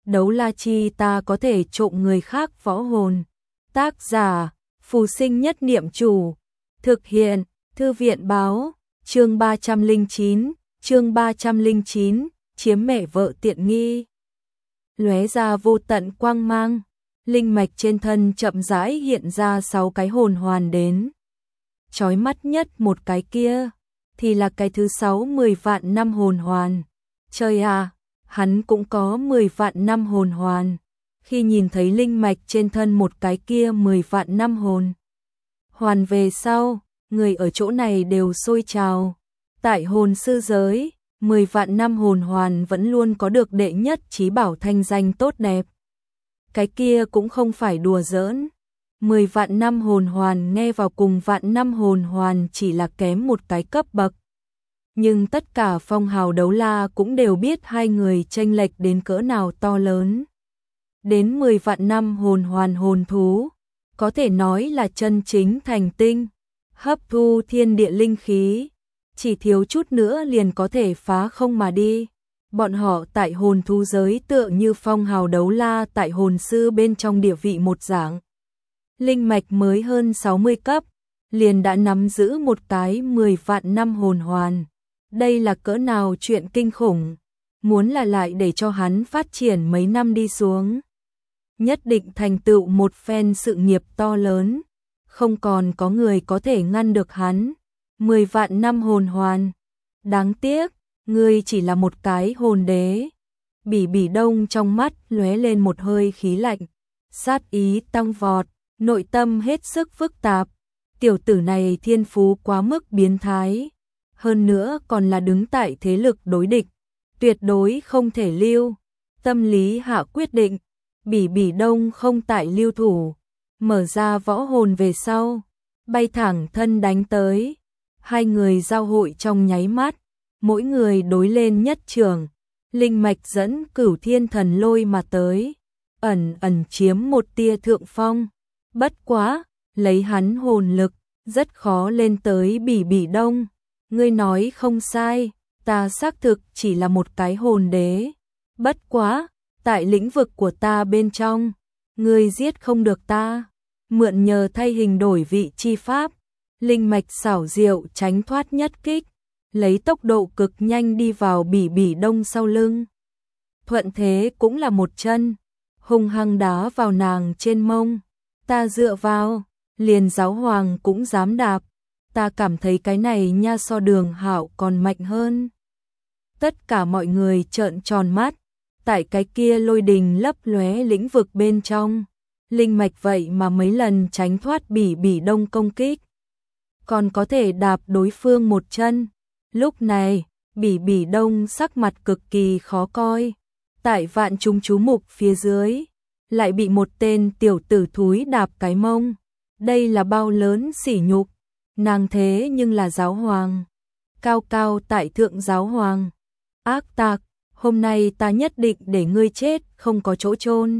Đấu la chi ta có thể trộm người khác võ hồn. Tác giả, Phù Sinh Nhất Niệm Chủ. Thực hiện, Thư viện báo, chương 309, chiếm mẹ vợ tiện nghi. Lóe ra vô tận quang mang, linh mạch trên thân chậm rãi hiện ra 6 cái hồn hoàn đến. Chói mắt nhất một cái kia, thì là cái thứ 6 10 vạn năm hồn hoàn. Trời à, hắn cũng có 10 vạn năm hồn hoàn. Khi nhìn thấy linh mạch trên thân một cái kia 10 vạn năm hồn hoàn về sau, người ở chỗ này đều sôi trào. Tại hồn sư giới, 10 vạn năm hồn hoàn vẫn luôn có được đệ nhất chí bảo thanh danh tốt đẹp. Cái kia cũng không phải đùa giỡn. 10 vạn năm hồn hoàn nghe vào cùng vạn năm hồn hoàn chỉ là kém một cái cấp bậc. Nhưng tất cả phong hào đấu la cũng đều biết hai người chênh lệch đến cỡ nào to lớn. Đến 10 vạn năm hồn hoàn hồn thú, có thể nói là chân chính thành tinh, hấp thu thiên địa linh khí, chỉ thiếu chút nữa liền có thể phá không mà đi. Bọn họ tại hồn thú giới tựa như phong hào đấu la tại hồn sư bên trong địa vị một dạng. Linh mạch mới hơn 60 cấp, liền đã nắm giữ một cái 10 vạn năm hồn hoàn. Đây là cỡ nào chuyện kinh khủng, muốn là lại để cho hắn phát triển mấy năm đi xuống. Nhất định thành tựu một phen sự nghiệp to lớn, không còn có người có thể ngăn được hắn. 10 vạn năm hồn hoàn, đáng tiếc, ngươi chỉ là một cái hồn đế. Bỉ Đông trong mắt lóe lên một hơi khí lạnh, sát ý tăng vọt, nội tâm hết sức phức tạp. Tiểu tử này thiên phú quá mức biến thái, hơn nữa còn là đứng tại thế lực đối địch, tuyệt đối không thể lưu. Tâm lý hạ quyết định, Bỉ Đông không tại lưu thủ, mở ra võ hồn về sau, bay thẳng thân đánh tới. Hai người giao hội trong nháy mắt, mỗi người đối lên nhất trường, linh mạch dẫn Cửu Thiên Thần Lôi mà tới, ẩn chiếm một tia thượng phong. Bất quá, lấy hắn hồn lực, rất khó lên tới Bỉ Đông. Ngươi nói không sai, ta xác thực chỉ là một cái hồn đế. Bất quá, tại lĩnh vực của ta bên trong, ngươi giết không được ta. Mượn nhờ thay hình đổi vị chi pháp, linh mạch xảo diệu tránh thoát nhất kích, lấy tốc độ cực nhanh đi vào Bỉ Đông sau lưng. Thuận thế cũng là một chân, hung hăng đá vào nàng trên mông. Ta dựa vào, liền giáo hoàng cũng dám đạp. Ta cảm thấy cái này nha so Đường Hạo còn mạnh hơn. Tất cả mọi người trợn tròn mắt, tại cái kia lôi đình lấp lóe lĩnh vực bên trong, linh mạch vậy mà mấy lần tránh thoát Bỉ Đông công kích, còn có thể đạp đối phương một chân. Lúc này, Bỉ Đông sắc mặt cực kỳ khó coi, tại vạn chúng chú mục phía dưới, lại bị một tên tiểu tử thúi đạp cái mông. Đây là bao lớn sỉ nhục, nàng thế nhưng là giáo hoàng, cao cao tại thượng giáo hoàng. Ác tặc, hôm nay ta nhất định để ngươi chết không có chỗ chôn.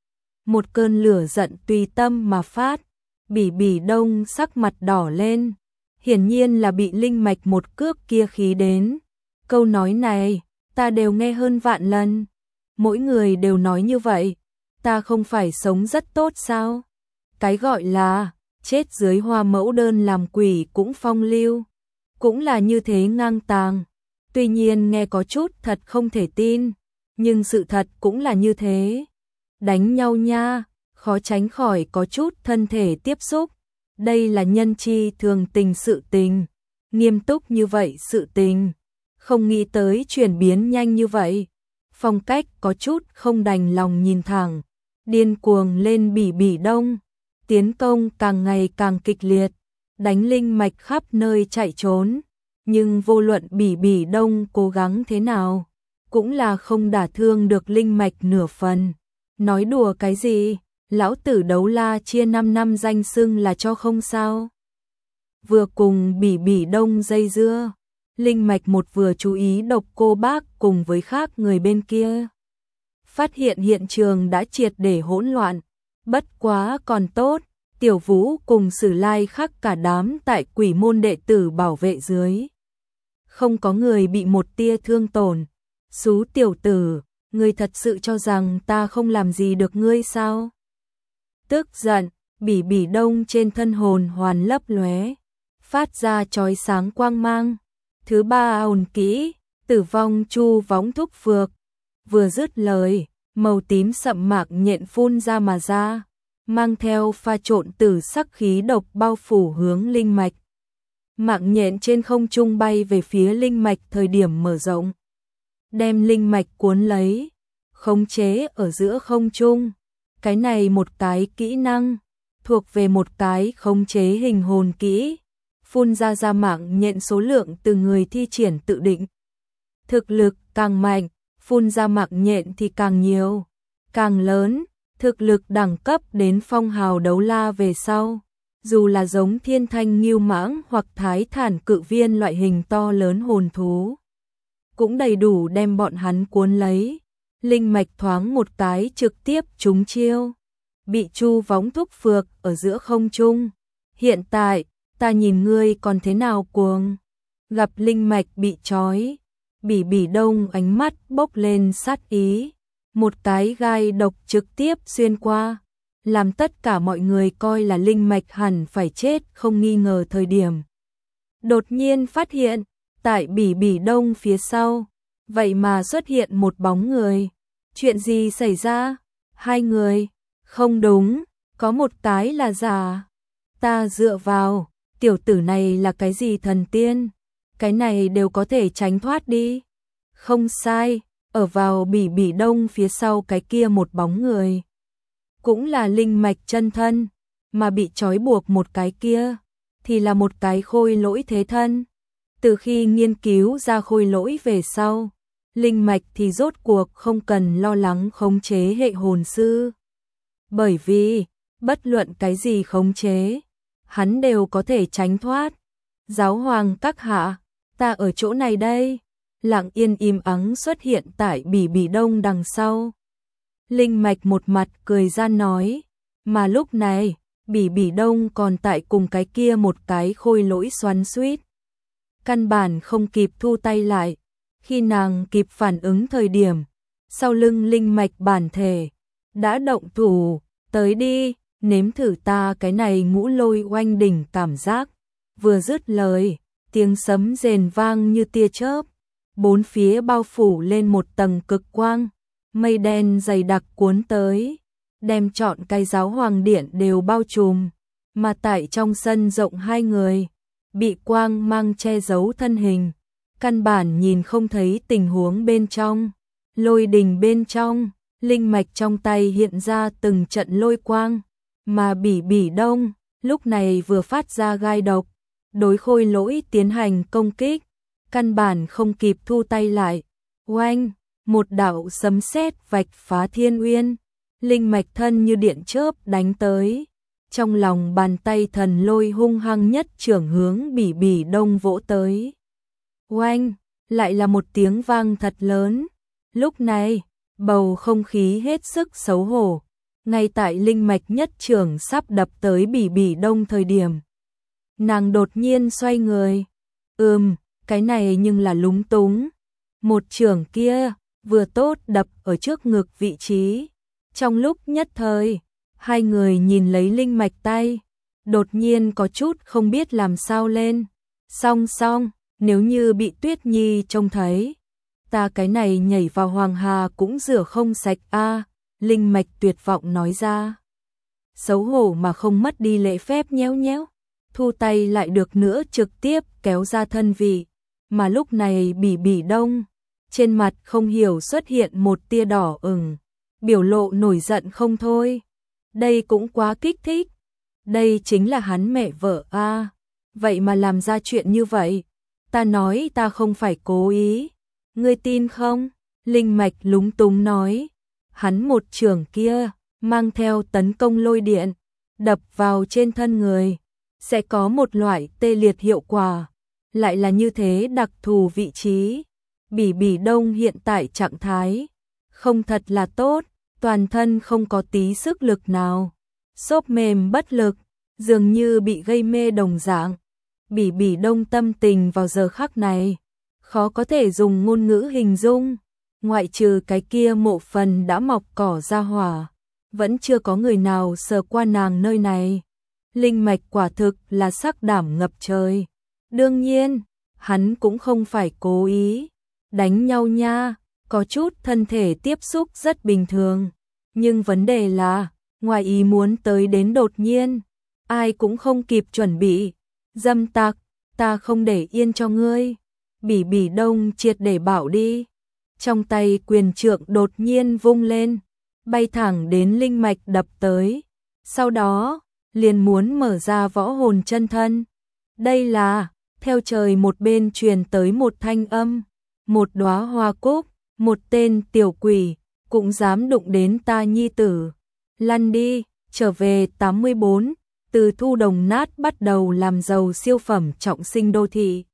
Một cơn lửa giận tùy tâm mà phát, Bỉ Đông sắc mặt đỏ lên, hiển nhiên là bị linh mạch một cước kia khí đến. Câu nói này, ta đều nghe hơn vạn lần, mỗi người đều nói như vậy, ta không phải sống rất tốt sao? Cái gọi là chết dưới hoa mẫu đơn làm quỷ cũng phong lưu, cũng là như thế ngang tàng. Tuy nhiên nghe có chút thật không thể tin, nhưng sự thật cũng là như thế. Đánh nhau nha, khó tránh khỏi có chút thân thể tiếp xúc. Đây là nhân chi thường tình sự tình, nghiêm túc như vậy sự tình, không nghĩ tới chuyển biến nhanh như vậy. Phong cách có chút không đành lòng nhìn thẳng, điên cuồng lên Bỉ Đông, tiến công càng ngày càng kịch liệt, đánh linh mạch khắp nơi chạy trốn. Nhưng vô luận Bỉ Đông cố gắng thế nào, cũng là không đả thương được linh mạch nửa phần. Nói đùa cái gì, lão tử đấu la chia 5 năm danh xưng là cho không sao. Vừa cùng Bỉ Đông dây dưa, linh mạch một vừa chú ý Độc Cô Bác cùng với khác người bên kia. Phát hiện hiện trường đã triệt để hỗn loạn, bất quá còn tốt, Tiểu Vũ cùng Sử Lai Khắc cả đám tại quỷ môn đệ tử bảo vệ dưới. Không có người bị một tia thương tổn. Xú tiểu tử, ngươi thật sự cho rằng ta không làm gì được ngươi sao? Tức giận, Bỉ Bỉ Đông trên thân hồn hoàn lấp lóe, phát ra chói sáng quang mang. Thứ ba hồn kỹ, Tử vong chu võng thúc phược. Vừa dứt lời, màu tím sậm mạng nhện phun ra mà ra, mang theo pha trộn tử sắc khí độc bao phủ hướng linh mạch. Mạng nhện trên không trung bay về phía linh mạch thời điểm mở rộng, đem linh mạch cuốn lấy, khống chế ở giữa không trung. Cái này một cái kỹ năng, thuộc về một cái khống chế hình hồn kỹ, phun ra mạng nhện số lượng từ người thi triển tự định. Thực lực càng mạnh, phun ra mạng nhện thì càng nhiều, càng lớn, thực lực đẳng cấp đến phong hào đấu la về sau. Dù là giống thiên thanh ngưu mãng hoặc thái thản cự viên loại hình to lớn hồn thú, cũng đầy đủ đem bọn hắn cuốn lấy. Linh mạch thoáng một cái trực tiếp trúng chiêu, bị chu võng thúc phược ở giữa không trung. Hiện tại, ta nhìn ngươi còn thế nào cuồng. Gặp linh mạch bị trói, Bỉ Bỉ Đông ánh mắt bốc lên sát ý, một cái gai độc trực tiếp xuyên qua, làm tất cả mọi người coi là linh mạch hẳn phải chết không nghi ngờ thời điểm. Đột nhiên phát hiện, tại Bỉ Bỉ Đông phía sau, vậy mà xuất hiện một bóng người. Chuyện gì xảy ra? Hai người? Không đúng, có một cái là giả. Ta dựa vào, tiểu tử này là cái gì thần tiên? Cái này đều có thể tránh thoát đi. Không sai, ở vào Bỉ Bỉ Đông phía sau cái kia một bóng người, cũng là linh mạch chân thân, mà bị trói buộc một cái kia thì là một cái khôi lỗi thế thân. Từ khi nghiên cứu ra khôi lỗi về sau, linh mạch thì rốt cuộc không cần lo lắng khống chế hệ hồn sư. Bởi vì, bất luận cái gì khống chế, hắn đều có thể tránh thoát. Giáo hoàng các hạ, ta ở chỗ này đây. Lặng yên im ắng xuất hiện tại Bỉ Bỉ Đông đằng sau. Linh mạch một mặt cười gian nói, mà lúc này, Bỉ Bỉ Đông còn tại cùng cái kia một cái khôi lỗi xoắn xuýt. Căn bản không kịp thu tay lại, khi nàng kịp phản ứng thời điểm, sau lưng linh mạch bản thể đã động thủ, tới đi, nếm thử ta cái này ngũ lôi oanh đỉnh cảm giác. Vừa dứt lời, tiếng sấm rền vang như tia chớp, bốn phía bao phủ lên một tầng cực quang, mây đen dày đặc cuốn tới, đem trọn cái giáo hoàng điện đều bao trùm, mà tại trong sân rộng hai người, bị quang mang che giấu thân hình, căn bản nhìn không thấy tình huống bên trong. Lôi đình bên trong, linh mạch trong tay hiện ra từng trận lôi quang, mà Bỉ Bỉ Đông lúc này vừa phát ra gai độc, đối khôi lỗi tiến hành công kích, căn bản không kịp thu tay lại. Oanh, một đạo sấm sét vạch phá thiên uyên, linh mạch thân như điện chớp đánh tới. Trong lòng bàn tay thần lôi hung hăng nhất trưởng hướng Bỉ Bỉ Đông vỗ tới. Oanh, lại là một tiếng vang thật lớn. Lúc này, bầu không khí hết sức xấu hổ. Ngay tại linh mạch nhất trưởng sắp đập tới Bỉ Bỉ Đông thời điểm, nàng đột nhiên xoay người. Cái này nhưng là lúng túng. Một trưởng kia, vừa tốt đập ở trước ngực vị trí. Trong lúc nhất thời, hai người nhìn lấy linh mạch tay, đột nhiên có chút không biết làm sao lên. Song, nếu như bị Tuyết Nhi trông thấy, ta cái này nhảy vào hoàng hà cũng rửa không sạch a. Linh mạch tuyệt vọng nói ra. Xấu hổ mà không mất đi lễ phép nhéo nhéo, thu tay lại được nữa trực tiếp kéo ra thân vị. Mà lúc này Bỉ Bỉ Đông, trên mặt không hiểu xuất hiện một tia đỏ ửng, biểu lộ nổi giận không thôi. Đây cũng quá kích thích. Đây chính là hắn mẹ vợ a. Vậy mà làm ra chuyện như vậy. Ta nói ta không phải cố ý. Ngươi tin không? Linh mạch lúng túng nói. Hắn một trường kia, mang theo tấn công lôi điện, đập vào trên thân người, sẽ có một loại tê liệt hiệu quả. Lại là như thế đặc thù vị trí. Bỉ Bỉ Đông hiện tại trạng thái không thật là tốt, toàn thân không có tí sức lực nào, xốp mềm bất lực, dường như bị gây mê đồng dạng. Bỉ Bỉ Đông tâm tình vào giờ khắc này khó có thể dùng ngôn ngữ hình dung. ngoại trừ cái kia mộ phần đã mọc cỏ ra hỏa, vẫn chưa có người nào sờ qua nàng nơi này. Linh mạch quả thực là sắc đảm ngập trời. Đương nhiên, hắn cũng không phải cố ý đánh nhau nha, có chút thân thể tiếp xúc rất bình thường. Nhưng vấn đề là, ngoài ý muốn tới đến đột nhiên, ai cũng không kịp chuẩn bị. Dâm tặc, ta không để yên cho ngươi. Bỉ Bỉ Đông triệt để bảo đi. Trong tay quyền trượng đột nhiên vung lên, bay thẳng đến linh mạch đập tới. Sau đó, liền muốn mở ra võ hồn chân thân. Đây là, theo trời một bên truyền tới một thanh âm, một đóa hoa cúc, một tên tiểu quỷ, cũng dám đụng đến ta nhi tử. Lăn đi, trở về 84, từ thu đồng nát bắt đầu làm giàu siêu phẩm trọng sinh đô thị.